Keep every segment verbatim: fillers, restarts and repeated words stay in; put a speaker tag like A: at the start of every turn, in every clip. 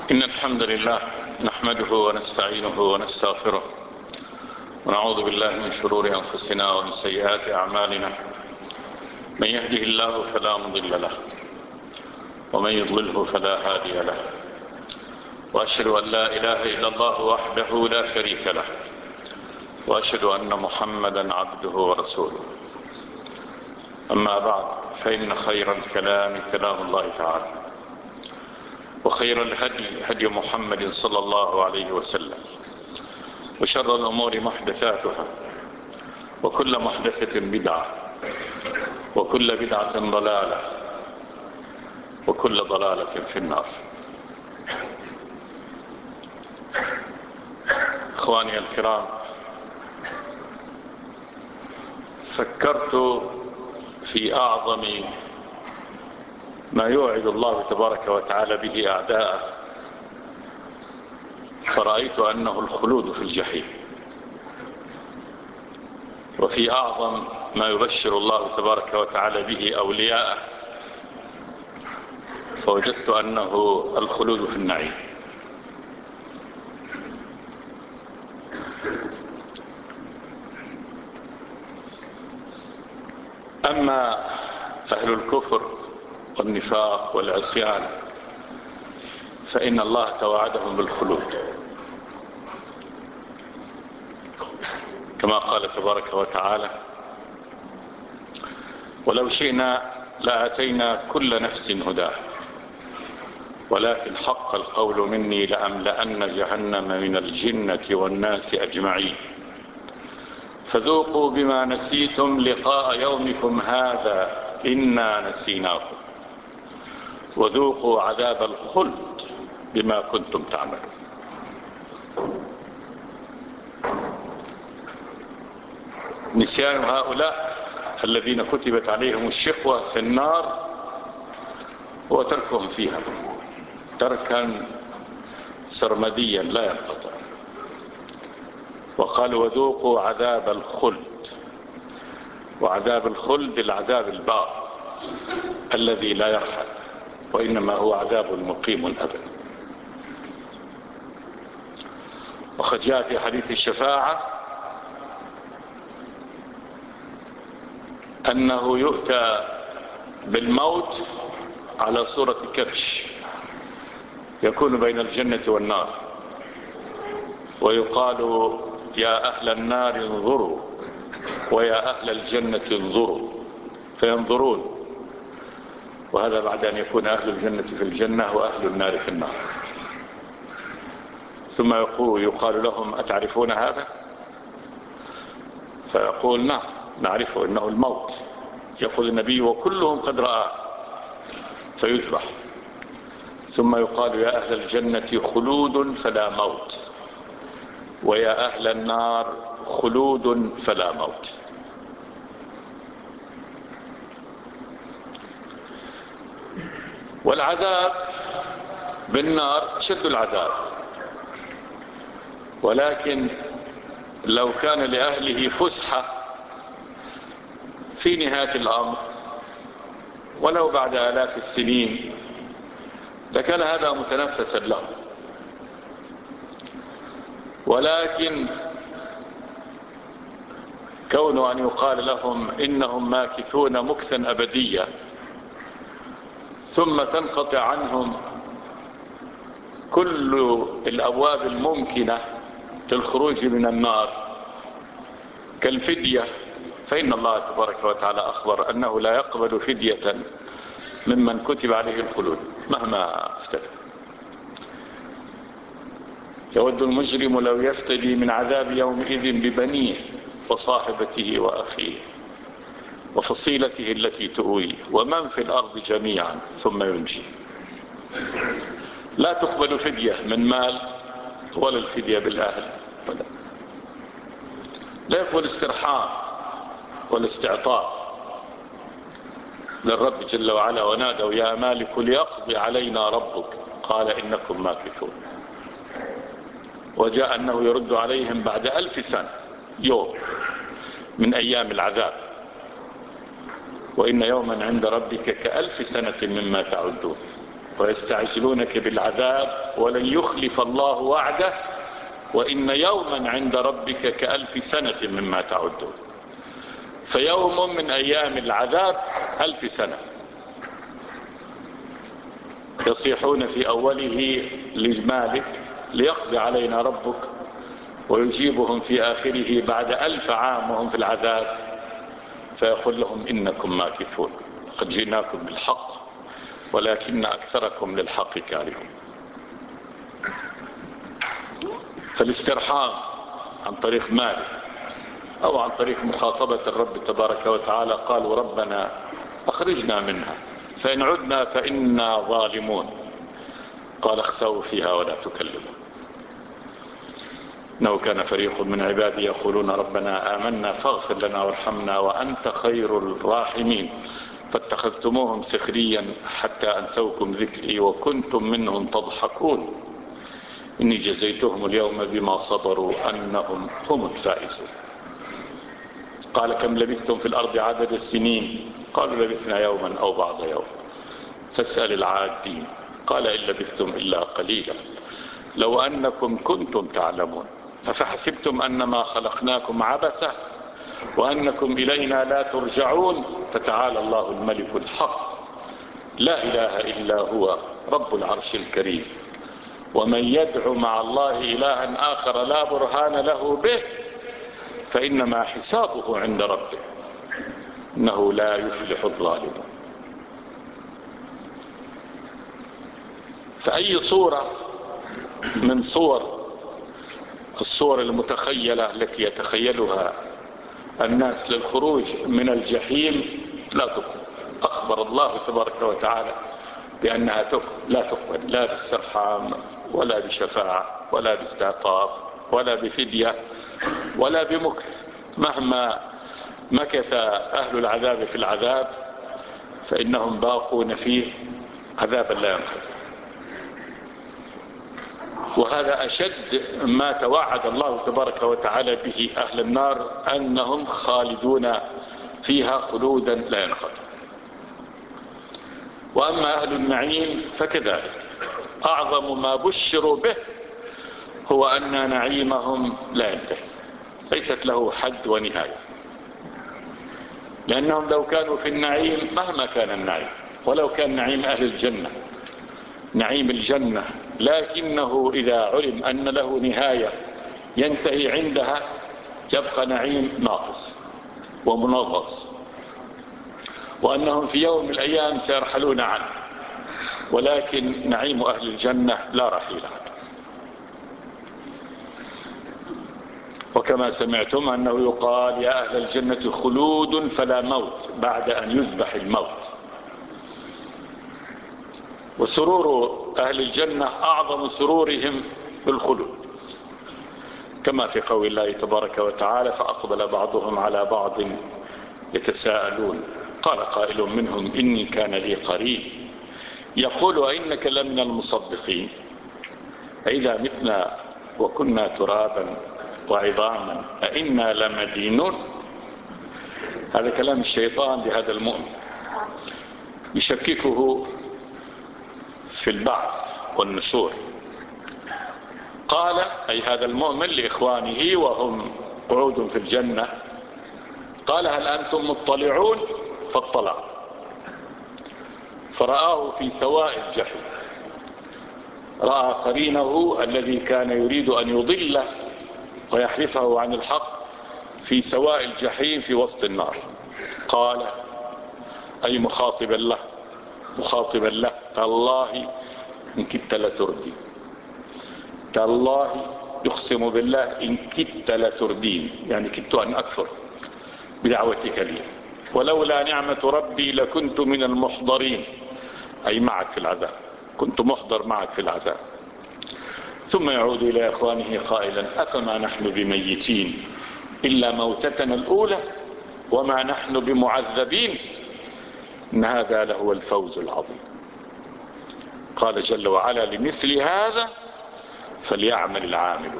A: إن الحمد لله نحمده ونستعينه ونستغفره ونعوذ بالله من شرور أنفسنا ومن سيئات أعمالنا. من يهده الله فلا مضل له ومن يضلله فلا هادي له، وأشهد أن لا إله إلا الله وحده لا شريك له، وأشهد أن محمدا عبده ورسوله. أما بعد، فإن خير الكلام كلام الله تعالى، وخير الهدي هدي محمد صلى الله عليه وسلم، وشر الأمور محدثاتها، وكل محدثة بدعة، وكل بدعة ضلالة، وكل ضلالة في النار. إخواني الكرام، فكرت في أعظم ما يوعد الله تبارك وتعالى به أعداءه، فرأيت أنه الخلود في الجحيم. وفي أعظم ما يبشر الله تبارك وتعالى به أولياءه، فوجدت أنه الخلود في النعيم. أما أهل الكفر والنفاق والعصيان فإن الله توعدهم بالخلود، كما قال تبارك وتعالى: ولو شئنا لآتينا كل نفس هداها ولكن حق القول مني لأملأن جهنم من الجنة والناس أجمعين فذوقوا بما نسيتم لقاء يومكم هذا إنا نسيناكم وذوقوا عذاب الخلد بما كنتم تعملون. نسيان هؤلاء الذين كتبت عليهم الشقوة في النار هو تركهم فيها تركا سرمديا لا ينقطع. وقال: وذوقوا عذاب الخلد. وعذاب الخلد العذاب الباق الذي لا يرحل، وإنما هو عذاب مقيم الأبد. وقد جاء في حديث الشفاعة أنه يؤتى بالموت على صورة كبش يكون بين الجنة والنار، ويقال: يا أهل النار انظروا ويا أهل الجنة انظروا، فينظرون، وهذا بعد أن يكون أهل الجنة في الجنة وأهل النار في النار. ثم يقول يقال لهم: أتعرفون هذا؟ فيقول: نعم نعرفه، إنه الموت. يقول النبي: وكلهم قد رآه، فيذبح. ثم يقال: يا أهل الجنة خلود فلا موت، ويا أهل النار خلود فلا موت. والعذاب بالنار شد العذاب، ولكن لو كان لأهله فسحة في نهاية الأمر ولو بعد آلاف السنين لكان هذا متنفسا له. ولكن كون أن يقال لهم إنهم ماكثون مكثا أبديا ثم تنقطع عنهم كل الأبواب الممكنة للخروج من النار كالفدية، فإن الله تبارك وتعالى أخبر أنه لا يقبل فدية ممن كتب عليه الخلود مهما افتدى. يود المجرم لو يفتدي من عذاب يومئذ ببنيه وصاحبته وأخيه وفصيلته التي تؤويه ومن في الأرض جميعا ثم ينجي. لا تقبل فدية من مال ولا الفدية بالأهل، ولا لا يقبل استرحام ولا استعطاء للرب جل وعلا: ونادوا يا مالك ليقضي علينا ربك قال إنكم ماكثون. وجاء أنه يرد عليهم بعد ألف سنة يوم من أيام العذاب، وإن يوما عند ربك كألف سنة مما تعدون. ويستعجلونك بالعذاب ولن يخلف الله وعده وإن يوما عند ربك كألف سنة مما تعدون. فيوم من أيام العذاب ألف سنة. يصيحون في أوله لمالك ليقضي علينا ربك، ويجيبهم في آخره بعد ألف عام وهم في العذاب فيقول لهم إنكم ماكثون، قد جئناكم بالحق ولكن أكثركم للحق كارهون. فالاسترحام عن طريق مالك أو عن طريق مخاطبة الرب تبارك وتعالى قالوا ربنا أخرجنا منها فإن عدنا فإنا ظالمون. قال اخسأوا فيها ولا تكلمون. إنه كان فريق من عبادي يقولون ربنا آمنا فاغفر لنا وارحمنا وأنت خير الراحمين فاتخذتموهم سخريا حتى أنسوكم ذكري وكنتم منهم تضحكون إني جزيتهم اليوم بما صبروا أنهم هم الفائزون. قال كم لبثتم في الأرض عدد السنين؟ قالوا لبثنا يوما أو بعض يوم فاسأل العادين قال إن لبثتم إلا قليلا لو أنكم كنتم تعلمون أفحسبتم أنما خلقناكم عبثا وأنكم إلينا لا ترجعون فتعالى الله الملك الحق لا إله إلا هو رب العرش الكريم ومن يدعو مع الله إلها آخر لا برهان له به فإنما حسابه عند ربه إنه لا يفلح الظالمون. فأي صورة من صور الصور المتخيلة التي يتخيلها الناس للخروج من الجحيم لا تقبل. أخبر الله تبارك وتعالى بأنها تقبل لا تقبل لا باسترحام ولا بشفاعة ولا باستعطاف ولا بفدية ولا بمكث. مهما مكث أهل العذاب في العذاب فإنهم باقون فيه عذابا لا ينقضي. وهذا أشد ما توعد الله تبارك وتعالى به أهل النار أنهم خالدون فيها خلودا لا ينقضي. وأما أهل النعيم فكذلك أعظم ما بشروا به هو أن نعيمهم لا ينتهي ليست له حد ونهاية، لأنهم لو كانوا في النعيم مهما كان النعيم ولو كان نعيم أهل الجنة نعيم الجنة لكنه إذا علم أن له نهاية ينتهي عندها يبقى نعيم ناقص ومنغص وأنهم في يوم من الأيام سيرحلون عنه. ولكن نعيم أهل الجنة لا رحيل عنه. وكما سمعتم أنه يقال يا أهل الجنة خلود فلا موت بعد أن يذبح الموت. وسرور أهل الجنة أعظم سرورهم بالخلود كما في قول الله تبارك وتعالى فأقبل بعضهم على بعض يتساءلون قال قائل منهم إني كان لي قرين يقول أئنك لمن المصدقين أئذا متنا وكنا ترابا وعظاما أئنا لمدينون. هذا كلام الشيطان لهذا المؤمن يشككه في البعث والنشور. قال أي هذا المؤمن لإخوانه وهم قعود في الجنة قال هل أنتم مطلعون؟ فاطلع فرآه في سواء الجحيم. رأى قرينه الذي كان يريد أن يضله ويحرفه عن الحق في سواء الجحيم في وسط النار. قال أي مخاطبا له مخاطبا له تالله إن كدت لتردين تالله يقسم بالله إن كدت لتردين يعني كدت أن أكفر بدعوتك لي ولولا نعمة ربي لكنت من المحضرين أي معك في العذاب كنت محضر معك في العذاب. ثم يعود إلى إخوانه قائلا أفما نحن بميتين إلا موتتنا الأولى وما نحن بمعذبين إن هذا لهو الفوز العظيم. قال جل وعلا لمثل هذا فليعمل العاملون.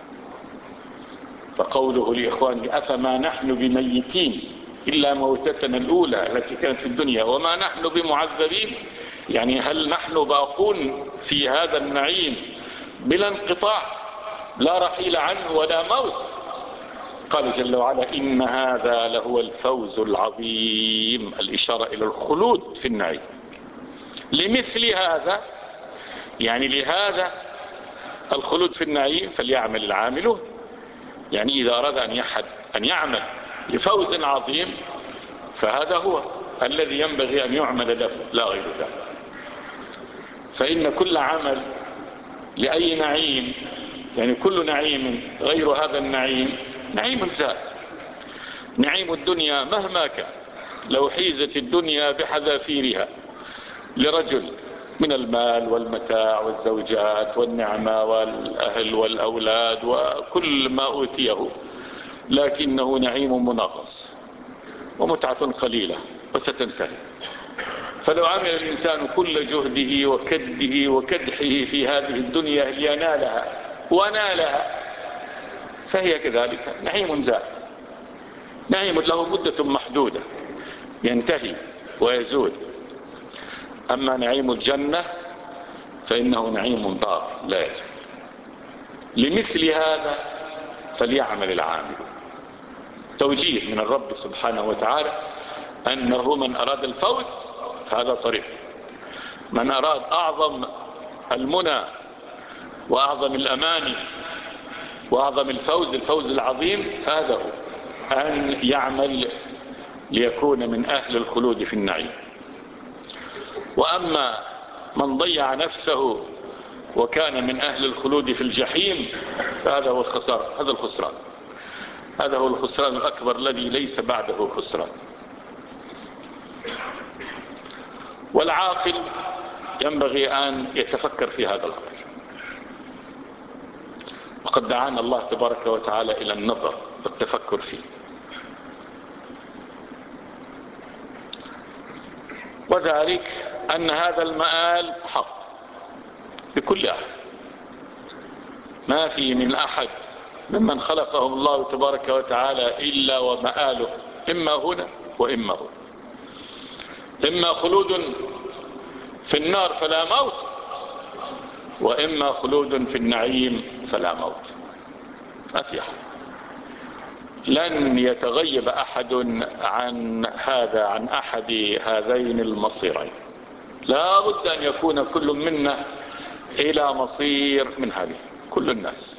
A: فقوله لإخوانه أفما نحن بميتين إلا موتتنا الأولى التي كانت في الدنيا وما نحن بمعذبين يعني هل نحن باقون في هذا النعيم بلا انقطاع لا رحيل عنه ولا موت؟ قال جل وعلا إن هذا لهو الفوز العظيم، الإشارة إلى الخلود في النعيم. لمثل هذا، يعني لهذا الخلود في النعيم فليعمل العاملون. يعني إذا أراد أن يحد أن يعمل لفوز عظيم فهذا هو الذي ينبغي أن يعمل له لا غير ذلك. فإن كل عمل لأي نعيم، يعني كل نعيم غير هذا النعيم نعيم زائل. نعيم الدنيا مهما كان، لو حيزت الدنيا بحذافيرها لرجل من المال والمتاع والزوجات والنعمة والأهل والأولاد وكل ما أوتيه، لكنه نعيم منغص ومتعة قليلة وستنتهي. فلو عمل الإنسان كل جهده وكده وكدحه في هذه الدنيا لينالها ونالها فهي كذلك نعيم زائل، نعيم له مدة محدودة ينتهي ويزول. أما نعيم الجنة فإنه نعيم باق لا يزول. لمثل هذا فليعمل العامل. توجيه من الرب سبحانه وتعالى أنه من أراد الفوز فهذا طريق، من أراد أعظم المنى وأعظم الأماني وأعظم الفوز الفوز العظيم فهذا هو أن يعمل ليكون من أهل الخلود في النعيم. وأما من ضيع نفسه وكان من أهل الخلود في الجحيم فهذا هو الخسارة، هذا الخسران، هذا هو الخسران الأكبر الذي ليس بعده خسران. والعاقل ينبغي أن يتفكر في هذا الأمر، وقد دعانا الله تبارك وتعالى إلى النظر والتفكر فيه. وذلك أن هذا المآل حق لكل أحد، ما في من أحد ممن خلقهم الله تبارك وتعالى إلا ومآله إما هنا وإما هنا، إما خلود في النار فلا موت، وإما خلود في النعيم فلا موت. ما في أحد، لن يتغيب أحد عن هذا عن أحد هذين المصيرين. لا بد أن يكون كل منا إلى مصير من هذه. كل الناس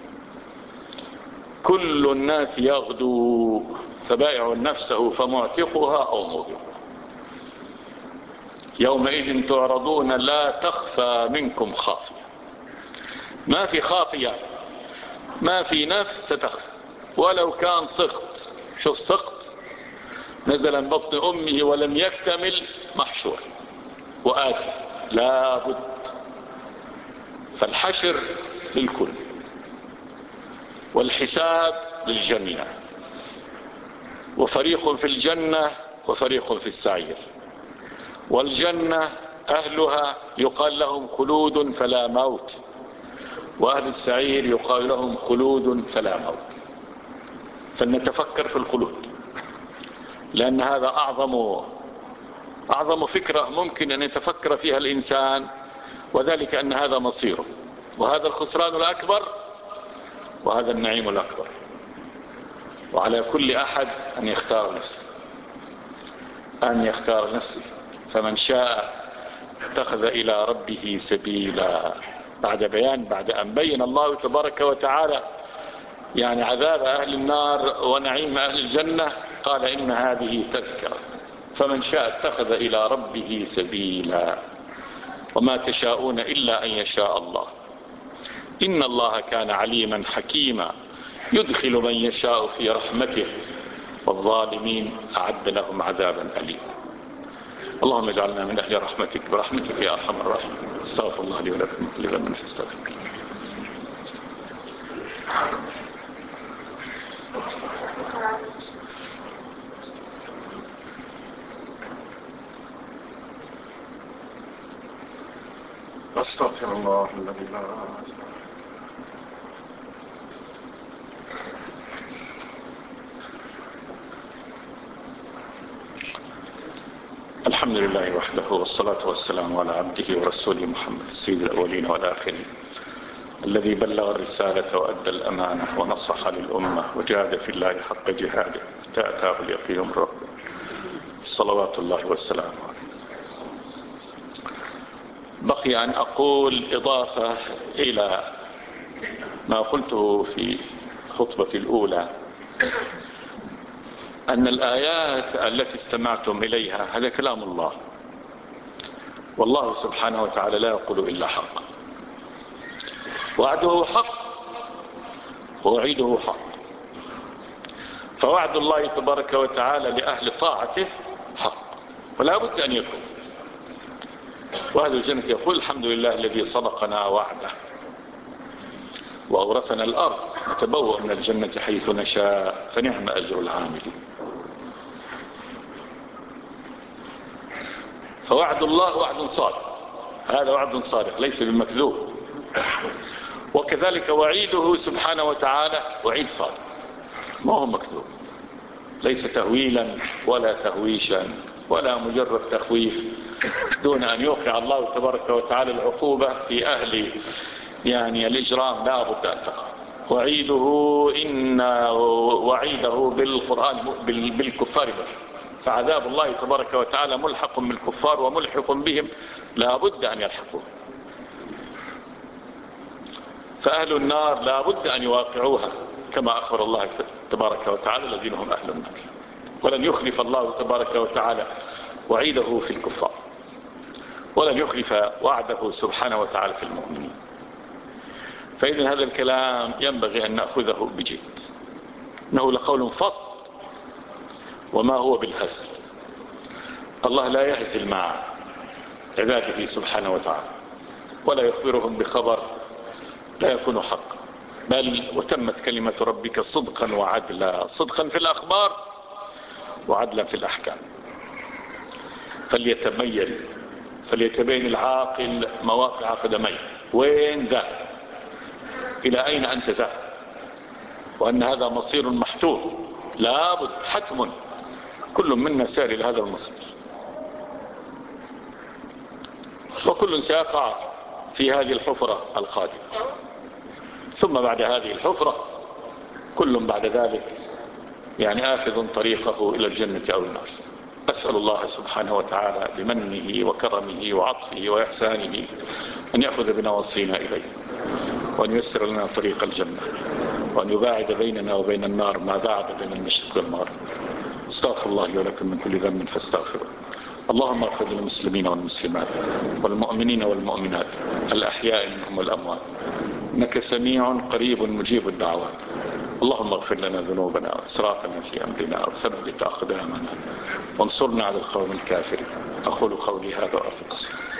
A: كل الناس يغدو فبائع نفسه فمعتقها أو موبقها. يومئذ تعرضون لا تخفى منكم خافية. ما في خافية، ما في نفس ستخفى ولو كان سقط. شوف سقط نزل من بطن أمه ولم يكتمل محشور وآتي لا بد. فالحشر للكل والحساب للجميع، وفريق في الجنة وفريق في السعير. والجنة أهلها يقال لهم خلود فلا موت، وأهل السعير يقال لهم خلود فلا موت. فلنتفكر في الخلود، لأن هذا أعظم أعظم فكرة ممكن أن يتفكر فيها الإنسان، وذلك أن هذا مصيره، وهذا الخسران الأكبر وهذا النعيم الأكبر. وعلى كل أحد أن يختار نفسه، أن يختار نفسه. فمن شاء اتخذ إلى ربه سبيلا. بعد بيان بعد أن بين الله تبارك وتعالى يعني عذاب أهل النار ونعيم أهل الجنة، قال إن هذه تذكرة، فمن شاء اتخذ إلى ربه سبيلا. وما تشاءون إلا أن يشاء الله، إن الله كان عليما حكيما، يدخل من يشاء في رحمته، والظالمين أعد لهم عذابا أليما. اللهم اجعلنا من أهل رحمتك برحمتك يا أرحم الراحمين. استغفر الله لي ولكم كل ذنب فاستغفروه. أستغفر الله الذي لا إله إلا هو. الحمد الحمد لله وحده، والصلاة والسلام على عبده ورسوله محمد السيد الأولين والآخرين، الذي بلغ الرسالة وأدى الأمانة ونصح للأمة وجاهد في الله حق جهاده حتى أتاه اليقين من ربه، صلوات الله والسلام عليه. بقي أن أقول إضافة إلى ما قلته في خطبتي الأولى، أن الآيات التي استمعتم إليها هذا كلام الله، والله سبحانه وتعالى لا يقول إلا حق، وعده حق ووعيده حق. فوعد الله تبارك وتعالى لأهل طاعته حق ولا بد أن يكون، وأهل الجنة يقول الحمد لله الذي صدقنا وعده وأورثنا الأرض نتبوأ من الجنة حيث نشاء فنعم أجر العاملين. فوعد الله وعد صادق، هذا وعد صادق ليس بمكذوب، وكذلك وعيده سبحانه وتعالى وعيد صادق ما هو مكذوب، ليس تهويلا ولا تهويشا ولا مجرد تخويف دون أن يوقع الله تبارك وتعالى العقوبة في أهل يعني الإجرام لا بد أن تقع. وعيده إن وعيده بالقرآن بالكفار ملحق، فعذاب الله تبارك وتعالى ملحق بالكفار وملحق بهم لا بد أن يلحقوا. فأهل النار لا بد أن يواقعوها كما أخبر الله تبارك وتعالى الذين هم أهل النار، ولن يخلف الله تبارك وتعالى وعيده في الكفار، ولن يخلف وعده سبحانه وتعالى في المؤمنين. فإذن هذا الكلام ينبغي أن نأخذه بجد، إنه لقول فصل وما هو بالهزل. الله لا يهزل مع عباده سبحانه وتعالى ولا يخبرهم بخبر لا يكون حقا، بل وتمت كلمة ربك صدقا وعدلا، صدقا في الأخبار وعدلا في الأحكام. فليتميل فليتبين العاقل مواقع قدميه، وين ذا إلى أين أنت ذا، وأن هذا مصير محتوم لا بد حتم كل منا سار إلى هذا المصير، وكل سيقع في هذه الحفرة القادمة، ثم بعد هذه الحفرة كل بعد ذلك يعني آخذ طريقه إلى الجنة أو النار. أسأل الله سبحانه وتعالى بمنه وكرمه وعطفه وإحسانه أن يأخذ بنواصينا إليه، وأن ييسر لنا طريق الجنة، وأن يباعد بيننا وبين النار ما باعد بين المشرق والمغرب. استغفر الله ولكم من كل ذنب فاستغفروا. اللهم اغفر للمسلمين والمسلمات والمؤمنين والمؤمنات الأحياء منهم والأموات، إنك سميع قريب مجيب الدعوات. اللهم اغفر لنا ذنوبنا وإسرافنا في أمرنا وثبت أقدامنا وانصرنا على القوم الكافرين. أقول قولي هذا وأستغفر